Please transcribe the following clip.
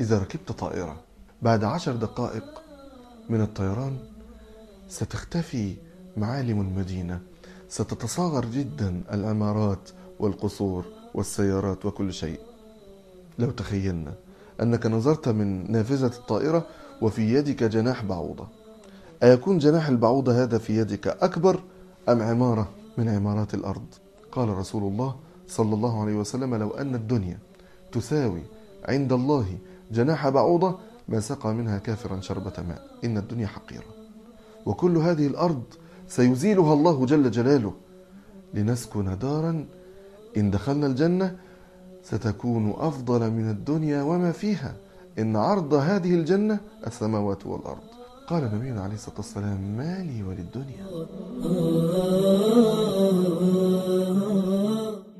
إذا ركبت طائرة بعد 10 دقائق من الطيران ستختفي معالم المدينة، ستتصاغر جدا العمارات والقصور والسيارات وكل شيء. لو تخيلنا أنك نظرت من نافذة الطائرة وفي يدك جناح بعوضة، أيكون جناح البعوضة هذا في يدك أكبر أم عمارة من عمارات الأرض؟ قال رسول الله صلى الله عليه وسلم: لو أن الدنيا تساوي عند الله جناح بعوضة ما سقى منها كافرا شربة ماء. إن الدنيا حقيرة، وكل هذه الأرض سيزيلها الله جل جلاله لنسكن دارا إن دخلنا الجنة ستكون أفضل من الدنيا وما فيها، إن عرض هذه الجنة السماوات والأرض. قال نبينا عليه الصلاة والسلام: ما لي وللدنيا.